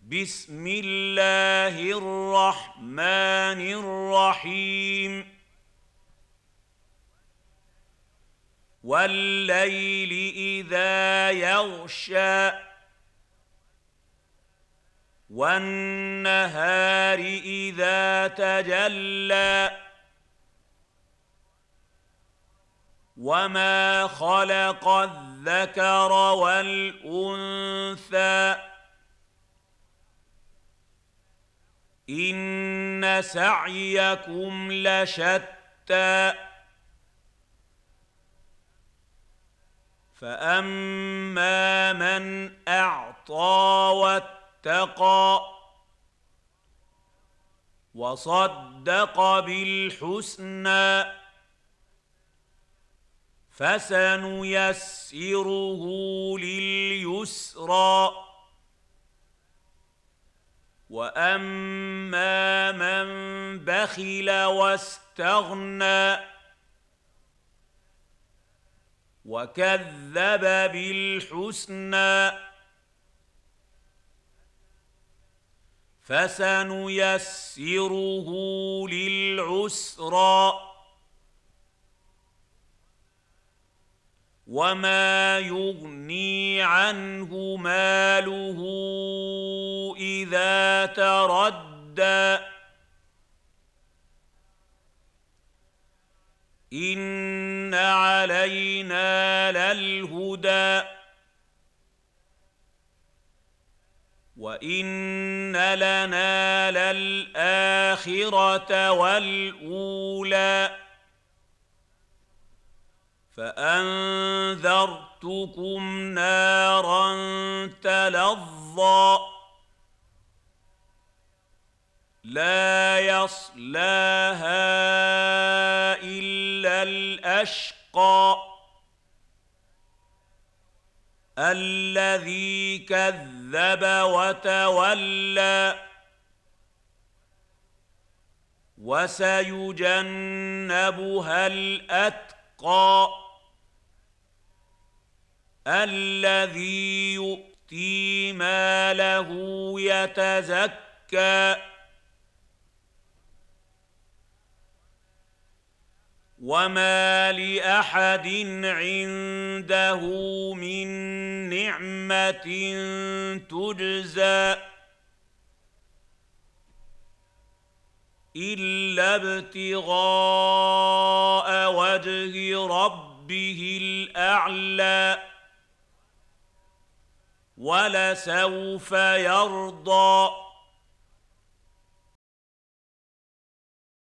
بسم الله الرحمن الرحيم والليل إذا يغشى والنهار إذا تجلى وما خلق الذكر والأنثى إن سعيكم لشتى فأما من أعطى واتقى وصدق بالحسنى فسنيسره لليسرى وأما من بخل واستغنى وكذب بالحسنى فسنيسره للعسرى وما يغني عنه ماله إذا تردى إن علينا للهدى وإن لنا للآخرة والأولى فأنذرتكم نارا تلظى لا يصلاها إلا الأشقى الذي كذب وتولى وسيجنبها الأتقى الذي يؤتي ماله يتزكى وما لأحد عنده من نعمة تجزى إلا ابتغاء وجه ربه الأعلى ولسوف يرضى